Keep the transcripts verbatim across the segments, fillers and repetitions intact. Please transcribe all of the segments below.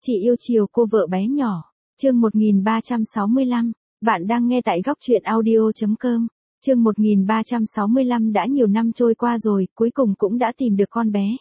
Chị yêu chiều cô vợ bé nhỏ. Chương một nghìn ba trăm sáu mươi lăm. Bạn đang nghe tại góc truyện audio chấm com. Chương một nghìn ba trăm sáu mươi lăm. Đã nhiều năm trôi qua rồi, cuối cùng cũng đã tìm được con bé.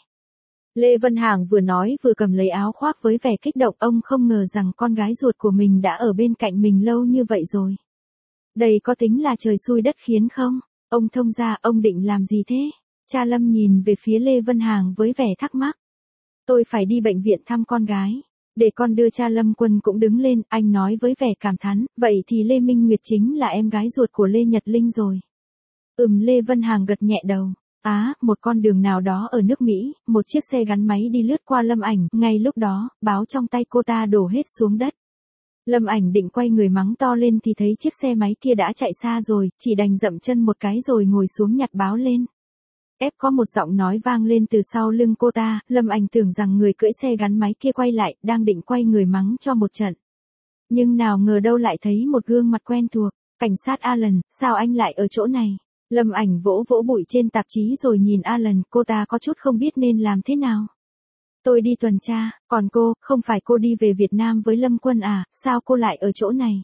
Lê Vân Hàng vừa nói vừa cầm lấy áo khoác với vẻ kích động. Ông không ngờ rằng con gái ruột của mình đã ở bên cạnh mình lâu như vậy rồi. Đây có tính là trời xui đất khiến không? Ông thông gia, ông định làm gì thế? Cha Lâm nhìn về phía Lê Vân Hàng với vẻ thắc mắc. Tôi phải đi bệnh viện thăm con gái. Để con đưa. Cha Lâm Quân cũng đứng lên, anh nói với vẻ cảm thán, vậy thì Lê Minh Nguyệt chính là em gái ruột của Lê Nhật Linh rồi. Ừm, Lê Vân Hàng gật nhẹ đầu. Á, một con đường nào đó ở nước Mỹ, một chiếc xe gắn máy đi lướt qua Lâm Ảnh, ngay lúc đó, báo trong tay cô ta đổ hết xuống đất. Lâm Ảnh định quay người mắng to lên thì thấy chiếc xe máy kia đã chạy xa rồi, chỉ đành dậm chân một cái rồi ngồi xuống nhặt báo lên. Ép có một giọng nói vang lên từ sau lưng cô ta, Lâm Ảnh tưởng rằng người cưỡi xe gắn máy kia quay lại, đang định quay người mắng cho một trận. Nhưng nào ngờ đâu lại thấy một gương mặt quen thuộc, cảnh sát Alan, sao anh lại ở chỗ này? Lâm Ảnh vỗ vỗ bụi trên tạp chí rồi nhìn Alan, cô ta có chút không biết nên làm thế nào. Tôi đi tuần tra, còn cô, không phải cô đi về Việt Nam với Lâm Quân à, sao cô lại ở chỗ này?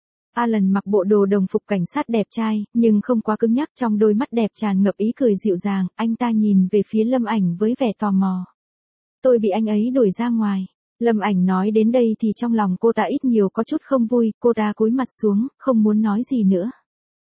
Alan mặc bộ đồ đồng phục cảnh sát đẹp trai, nhưng không quá cứng nhắc, trong đôi mắt đẹp tràn ngập ý cười dịu dàng, anh ta nhìn về phía Lâm Ảnh với vẻ tò mò. Tôi bị anh ấy đuổi ra ngoài. Lâm Ảnh nói đến đây thì trong lòng cô ta ít nhiều có chút không vui, cô ta cúi mặt xuống, không muốn nói gì nữa.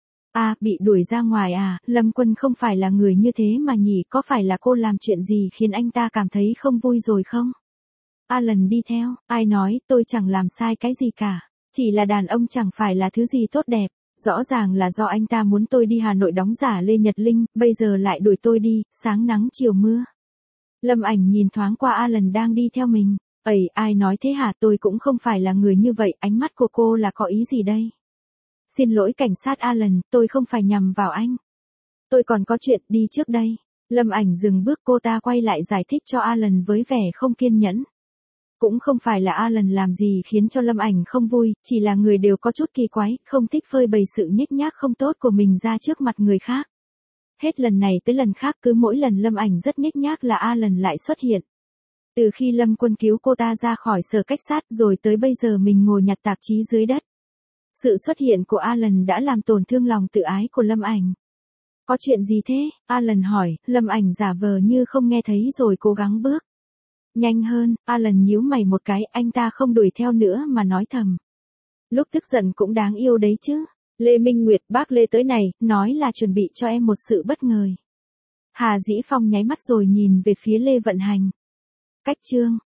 À, bị đuổi ra ngoài à, Lâm Quân không phải là người như thế mà nhỉ, có phải là cô làm chuyện gì khiến anh ta cảm thấy không vui rồi không? Alan đi theo, ai nói, tôi chẳng làm sai cái gì cả. Chỉ là đàn ông chẳng phải là thứ gì tốt đẹp, rõ ràng là do anh ta muốn tôi đi Hà Nội đóng giả Lê Nhật Linh, bây giờ lại đuổi tôi đi, sáng nắng chiều mưa. Lâm Ảnh nhìn thoáng qua Alan đang đi theo mình, ầy, ai nói thế hả, tôi cũng không phải là người như vậy, ánh mắt của cô là có ý gì đây? Xin lỗi cảnh sát Alan, tôi không phải nhằm vào anh. Tôi còn có chuyện, đi trước đây. Lâm Ảnh dừng bước, cô ta quay lại giải thích cho Alan với vẻ không kiên nhẫn. Cũng không phải là Alan làm gì khiến cho Lâm Ảnh không vui, chỉ là người đều có chút kỳ quái, không thích phơi bày sự nhếch nhác không tốt của mình ra trước mặt người khác. Hết lần này tới lần khác, cứ mỗi lần Lâm Ảnh rất nhếch nhác là Alan lại xuất hiện. Từ khi Lâm Quân cứu cô ta ra khỏi sở cách sát rồi tới bây giờ mình ngồi nhặt tạp chí dưới đất. Sự xuất hiện của Alan đã làm tổn thương lòng tự ái của Lâm Ảnh. Có chuyện gì thế? Alan hỏi, Lâm Ảnh giả vờ như không nghe thấy rồi cố gắng bước nhanh hơn. Alan nhíu mày một cái, anh ta không đuổi theo nữa mà nói thầm. Lúc tức giận cũng đáng yêu đấy chứ. Lê Minh Nguyệt, bác Lê tới này, nói là chuẩn bị cho em một sự bất ngờ. Hà Dĩ Phong nháy mắt rồi nhìn về phía Lê Vận Hành. Cách chương.